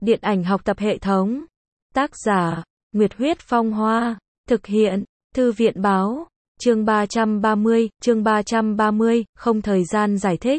Điện ảnh học tập hệ thống. Tác giả, Nguyệt Huyết Phong Hoa. Thực hiện, Thư viện Báo. Chương 330, không thời gian giải thích.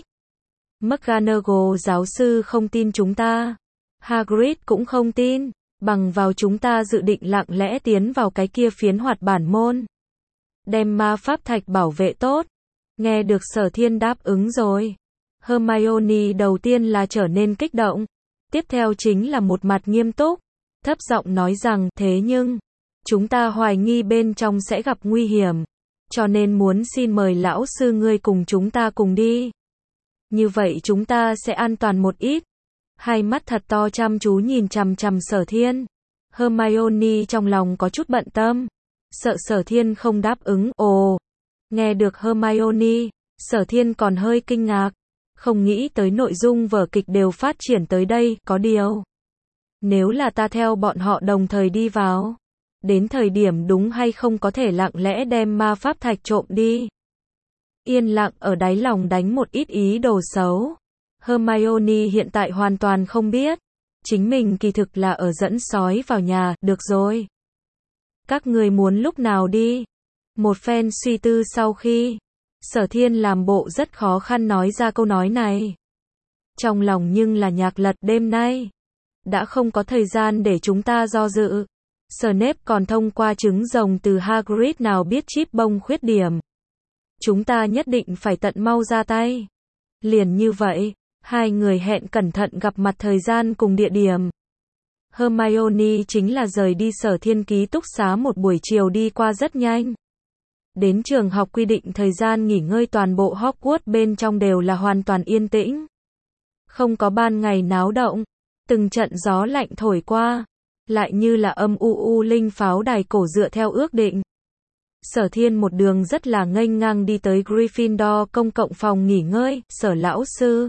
McGonagall giáo sư không tin chúng ta. Hagrid cũng không tin. Bằng vào chúng ta dự định lặng lẽ tiến vào cái kia phiến hoạt bản môn. Đem ma pháp thạch bảo vệ tốt. Nghe được Sở Thiên đáp ứng rồi. Hermione đầu tiên là trở nên kích động. Tiếp theo chính là một mặt nghiêm túc. Thấp giọng nói rằng, thế nhưng, chúng ta hoài nghi bên trong sẽ gặp nguy hiểm. Cho nên muốn xin mời lão sư ngươi cùng chúng ta cùng đi. Như vậy chúng ta sẽ an toàn một ít. Hai mắt thật to chăm chú nhìn chằm chằm Sở Thiên. Hermione trong lòng có chút bận tâm. Sợ Sở Thiên không đáp ứng. Ồ, nghe được Hermione, Sở Thiên còn hơi kinh ngạc. Không nghĩ tới nội dung vở kịch đều phát triển tới đây, có điều. Nếu là ta theo bọn họ đồng thời đi vào, đến thời điểm đúng hay không có thể lặng lẽ đem ma pháp thạch trộm đi. Yên lặng ở đáy lòng đánh một ít ý đồ xấu. Hermione hiện tại hoàn toàn không biết. Chính mình kỳ thực là ở dẫn sói vào nhà, được rồi. Các người muốn lúc nào đi? Một phen suy tư sau khi, Sở Thiên làm bộ rất khó khăn nói ra câu nói này. Trong lòng nhưng là nhạc lật đêm nay. Đã không có thời gian để chúng ta do dự. Snape còn thông qua trứng rồng từ Hagrid nào biết chip bông khuyết điểm. Chúng ta nhất định phải tận mau ra tay. Liền như vậy, hai người hẹn cẩn thận gặp mặt thời gian cùng địa điểm. Hermione chính là rời đi Sở Thiên ký túc xá một buổi chiều đi qua rất nhanh. Đến trường học quy định thời gian nghỉ ngơi toàn bộ Hogwarts bên trong đều là hoàn toàn yên tĩnh. Không có ban ngày náo động. Từng trận gió lạnh thổi qua. Lại như là âm u linh pháo đài cổ dựa theo ước định. Sở Thiên một đường rất là nghênh ngang đi tới Gryffindor công cộng phòng nghỉ ngơi. Sở lão sư.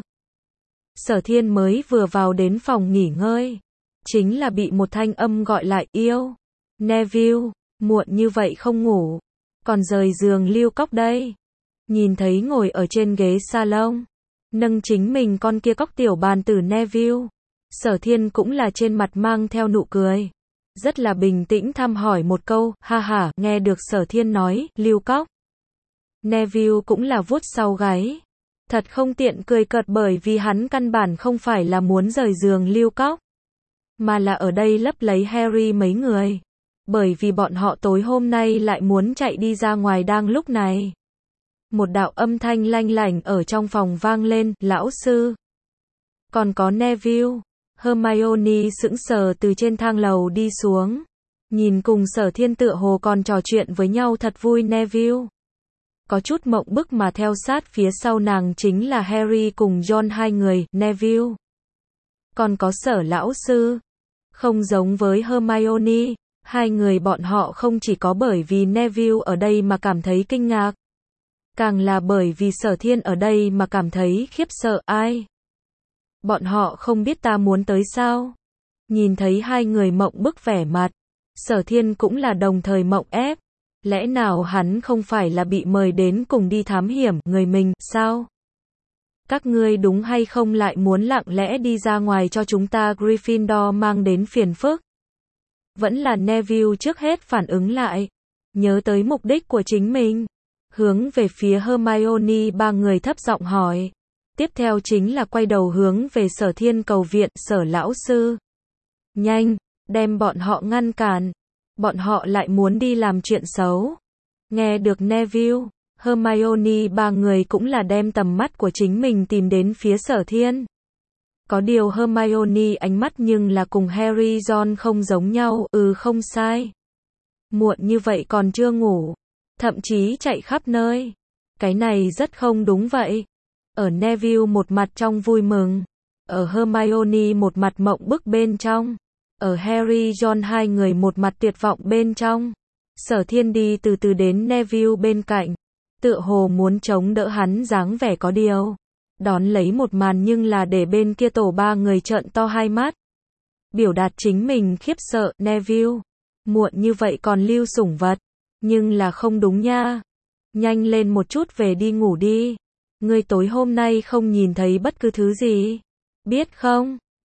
Sở Thiên mới vừa vào đến phòng nghỉ ngơi. Chính là bị một thanh âm gọi lại, yêu. Neville, muộn như vậy không ngủ. Còn rời giường lưu cóc đây. Nhìn thấy ngồi ở trên ghế salon. Nâng chính mình con kia cóc tiểu bàn tử Neville. Sở Thiên cũng là trên mặt mang theo nụ cười. Rất là bình tĩnh thăm hỏi một câu, ha ha, nghe được Sở Thiên nói, lưu cóc. Neville cũng là vuốt sau gáy. Thật không tiện cười cợt bởi vì hắn căn bản không phải là muốn rời giường lưu cóc. Mà là ở đây lấp lấy Harry mấy người. Bởi vì bọn họ tối hôm nay lại muốn chạy đi ra ngoài đang lúc này. Một đạo âm thanh lanh lảnh ở trong phòng vang lên, lão sư. Còn có Neville. Hermione sững sờ từ trên thang lầu đi xuống. Nhìn cùng Sở Thiên tựa hồ còn trò chuyện với nhau thật vui Neville. Có chút mộng bức mà theo sát phía sau nàng chính là Harry cùng John hai người, Neville. Còn có Sở lão sư. Không giống với Hermione, hai người bọn họ không chỉ có bởi vì Neville ở đây mà cảm thấy kinh ngạc. Càng là bởi vì Sở Thiên ở đây mà cảm thấy khiếp sợ. Ai? Bọn họ không biết ta muốn tới sao? Nhìn thấy hai người mộng bức vẻ mặt, Sở Thiên cũng là đồng thời mộng ép. Lẽ nào hắn không phải là bị mời đến cùng đi thám hiểm người mình, sao? Các ngươi đúng hay không lại muốn lặng lẽ đi ra ngoài cho chúng ta Gryffindor mang đến phiền phức? Vẫn là Neville trước hết phản ứng lại. Nhớ tới mục đích của chính mình. Hướng về phía Hermione ba người thấp giọng hỏi. Tiếp theo chính là quay đầu hướng về Sở Thiên cầu viện, Sở lão sư. Nhanh, đem bọn họ ngăn cản. Bọn họ lại muốn đi làm chuyện xấu. Nghe được Neville, Hermione ba người cũng là đem tầm mắt của chính mình tìm đến phía Sở Thiên. Có điều Hermione ánh mắt nhưng là cùng Harry John không giống nhau, không sai. Muộn như vậy còn chưa ngủ. Thậm chí chạy khắp nơi. Cái này rất không đúng vậy. Ở Neville một mặt trong vui mừng. Ở Hermione một mặt mộng bức bên trong. Ở Harry John hai người một mặt tuyệt vọng bên trong. Sở Thiên đi từ từ đến Neville bên cạnh. Tựa hồ muốn chống đỡ hắn dáng vẻ có điều. Đón lấy một màn nhưng là để bên kia tổ ba người trợn to hai mắt. Biểu đạt chính mình khiếp sợ, Neville. Muộn như vậy còn lưu sủng vật. Nhưng là không đúng nha. Nhanh lên một chút về đi ngủ đi. Ngươi tối hôm nay không nhìn thấy bất cứ thứ gì. Biết không?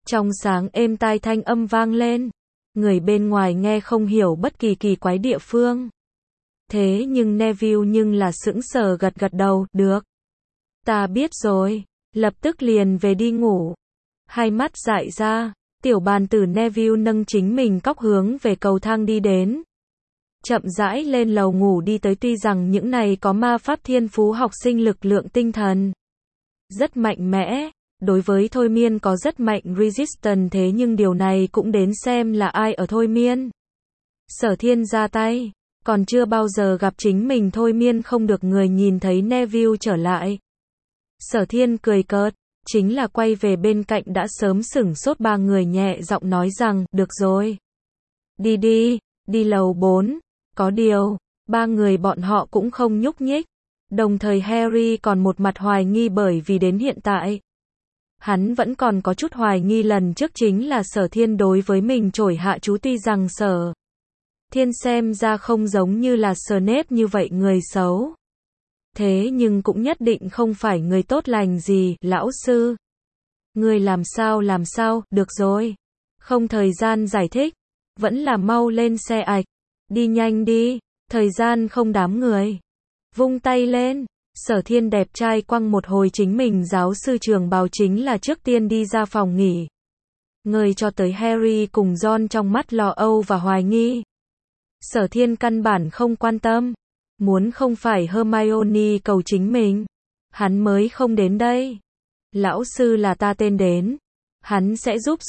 Trong sáng êm tai thanh âm vang lên. Người bên ngoài nghe không hiểu bất kỳ kỳ quái địa phương. Thế nhưng Neville nhưng là sững sờ gật gật đầu, được. Ta biết rồi, lập tức liền về đi ngủ. Hai mắt dại ra, tiểu bàn tử Neville nâng chính mình cóc hướng về cầu thang đi đến. Chậm rãi lên lầu ngủ đi tới, tuy rằng những này có ma pháp thiên phú học sinh lực lượng tinh thần rất mạnh mẽ, đối với thôi miên có rất mạnh resistance, thế nhưng điều này cũng đến xem là ai ở thôi miên. Sở Thiên ra tay, còn chưa bao giờ gặp chính mình thôi miên không được người. Nhìn thấy Neville trở lại, Sở Thiên cười cợt, chính là quay về bên cạnh đã sớm sửng sốt ba người, nhẹ giọng nói rằng, được rồi. Đi đi, đi lầu 4, có điều, ba người bọn họ cũng không nhúc nhích. Đồng thời Harry còn một mặt hoài nghi, bởi vì đến hiện tại, hắn vẫn còn có chút hoài nghi lần trước chính là Sở Thiên đối với mình trổi hạ chú. Tuy rằng Sở Thiên xem ra không giống như là Snape như vậy người xấu, thế nhưng cũng nhất định không phải người tốt lành gì. Lão sư, người làm sao, được rồi. Không thời gian giải thích, vẫn là mau lên xe ạch, đi nhanh đi, thời gian không đám người. Vung tay lên, Sở Thiên đẹp trai quăng một hồi chính mình giáo sư trường bào, chính là trước tiên đi ra phòng nghỉ. Người cho tới Harry cùng Ron trong mắt lo âu và hoài nghi. Sở Thiên căn bản không quan tâm, muốn không phải Hermione cầu chính mình, hắn mới không đến đây. Lão sư là ta tên đến, hắn sẽ giúp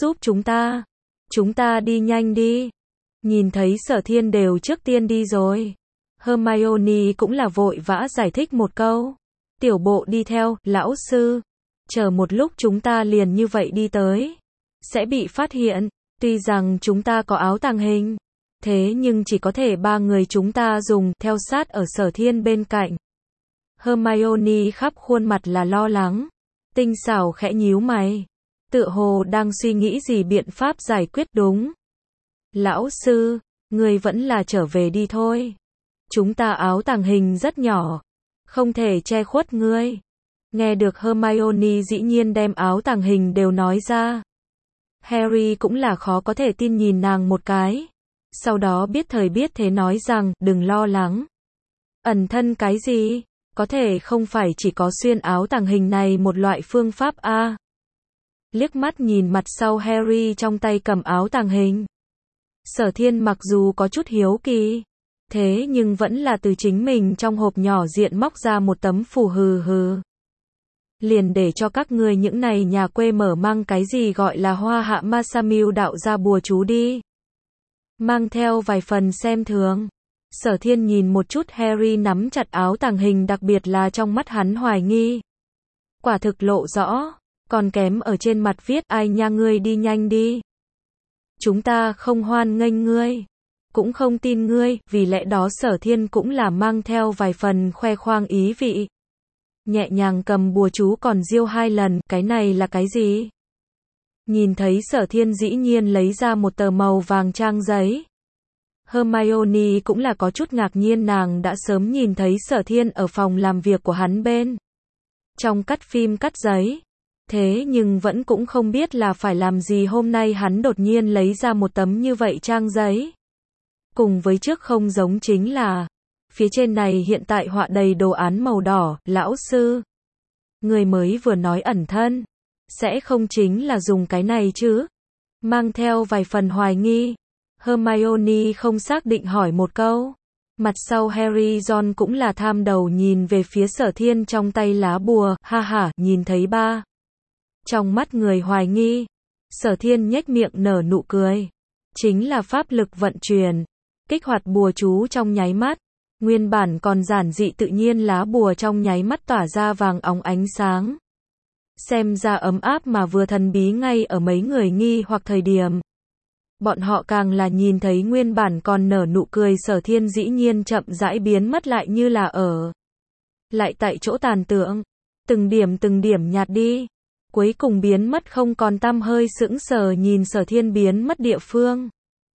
chúng ta đi nhanh đi. Nhìn thấy Sở Thiên đều trước tiên đi rồi, Hermione cũng là vội vã giải thích một câu. Tiểu bộ đi theo, lão sư, chờ một lúc chúng ta liền như vậy đi tới, sẽ bị phát hiện. Tuy rằng chúng ta có áo tàng hình, thế nhưng chỉ có thể ba người chúng ta dùng, theo sát ở Sở Thiên bên cạnh. Hermione khắp khuôn mặt là lo lắng, tinh xảo khẽ nhíu mày, tựa hồ đang suy nghĩ gì biện pháp giải quyết. Đúng. Lão sư, người vẫn là trở về đi thôi. Chúng ta áo tàng hình rất nhỏ, không thể che khuất ngươi. Nghe được Hermione dĩ nhiên đem áo tàng hình đều nói ra, Harry cũng là khó có thể tin nhìn nàng một cái. Sau đó biết thời biết thế nói rằng, đừng lo lắng. Ẩn thân cái gì? Có thể không phải chỉ có xuyên áo tàng hình này một loại phương pháp a? Liếc mắt nhìn mặt sau Harry trong tay cầm áo tàng hình, Sở Thiên mặc dù có chút hiếu kỳ, thế nhưng vẫn là từ chính mình trong hộp nhỏ diện móc ra một tấm phù. Hừ. Liền để cho các ngươi những này nhà quê mở mang cái gì gọi là hoa hạ ma sa miu đạo ra bùa chú đi. Mang theo vài phần xem thường. Sở Thiên nhìn một chút Harry nắm chặt áo tàng hình, đặc biệt là trong mắt hắn hoài nghi. Quả thực lộ rõ, còn kém ở trên mặt viết ai nha, ngươi đi nhanh đi. Chúng ta không hoan nghênh ngươi, cũng không tin ngươi, vì lẽ đó Sở Thiên cũng là mang theo vài phần khoe khoang ý vị. Nhẹ nhàng cầm bùa chú còn diêu 2 lần, cái này là cái gì? Nhìn thấy Sở Thiên dĩ nhiên lấy ra một tờ màu vàng trang giấy. Hermione cũng là có chút ngạc nhiên, nàng đã sớm nhìn thấy Sở Thiên ở phòng làm việc của hắn bên trong cắt phim cắt giấy. Thế nhưng vẫn cũng không biết là phải làm gì, hôm nay hắn đột nhiên lấy ra một tấm như vậy trang giấy. Cùng với trước không giống chính là, phía trên này hiện tại họa đầy đồ án màu đỏ. Lão sư, người mới vừa nói ẩn thân, sẽ không chính là dùng cái này chứ? Mang theo vài phần hoài nghi, Hermione không xác định hỏi một câu. Mặt sau Harry Ron cũng là tham đầu nhìn về phía Sở Thiên trong tay lá bùa. Ha ha, nhìn thấy ba. Trong mắt người hoài nghi, Sở Thiên nhếch miệng nở nụ cười. Chính là pháp lực vận chuyển, kích hoạt bùa chú trong nháy mắt. Nguyên bản còn giản dị tự nhiên lá bùa trong nháy mắt tỏa ra vàng óng ánh sáng. Xem ra ấm áp mà vừa thần bí, ngay ở mấy người nghi hoặc thời điểm. Bọn họ càng là nhìn thấy nguyên bản còn nở nụ cười Sở Thiên dĩ nhiên chậm rãi biến mất, lại như là ở lại tại chỗ tàn tượng, từng điểm nhạt đi, cuối cùng biến mất không còn tăm hơi. Sững sờ nhìn Sở Thiên biến mất địa phương,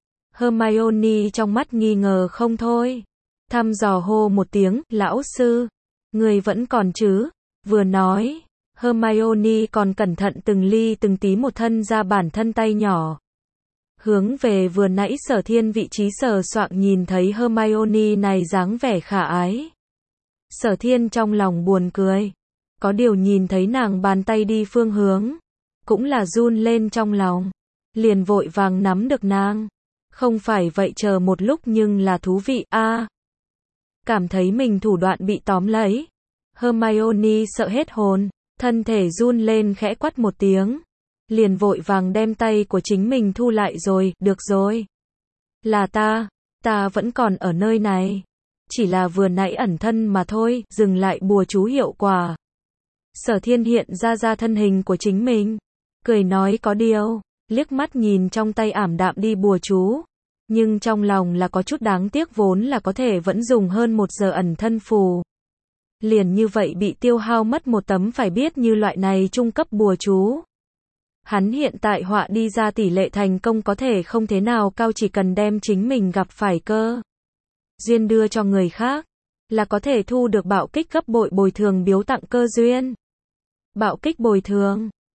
Hermione trong mắt nghi ngờ không thôi, thăm dò hô một tiếng, lão sư, người vẫn còn chứ? Vừa nói, Hermione còn cẩn thận từng ly từng tí một thân ra bản thân tay nhỏ. Hướng về vừa nãy Sở Thiên vị trí sờ soạng nhìn thấy Hermione này dáng vẻ khả ái. Sở Thiên trong lòng buồn cười. Có điều nhìn thấy nàng bàn tay đi phương hướng. Cũng là run lên trong lòng. Liền vội vàng nắm được nàng. Không phải vậy chờ một lúc nhưng là thú vị a. Cảm thấy mình thủ đoạn bị tóm lấy. Hermione sợ hết hồn. Thân thể run lên khẽ quát một tiếng. Liền vội vàng đem tay của chính mình thu lại rồi, được rồi. Là ta vẫn còn ở nơi này. Chỉ là vừa nãy ẩn thân mà thôi, dừng lại bùa chú hiệu quả. Sở Thiên hiện ra thân hình của chính mình. Cười nói có điều, liếc mắt nhìn trong tay ảm đạm đi bùa chú. Nhưng trong lòng là có chút đáng tiếc vốn là có thể vẫn dùng hơn 1 giờ ẩn thân phù. Liền như vậy bị tiêu hao mất một tấm phải biết như loại này trung cấp bùa chú. Hắn hiện tại họa đi ra tỷ lệ thành công có thể không thế nào cao chỉ cần đem chính mình gặp phải cơ duyên đưa cho người khác, là có thể thu được bạo kích gấp bội bồi thường biếu tặng cơ duyên. Bạo kích bồi thường,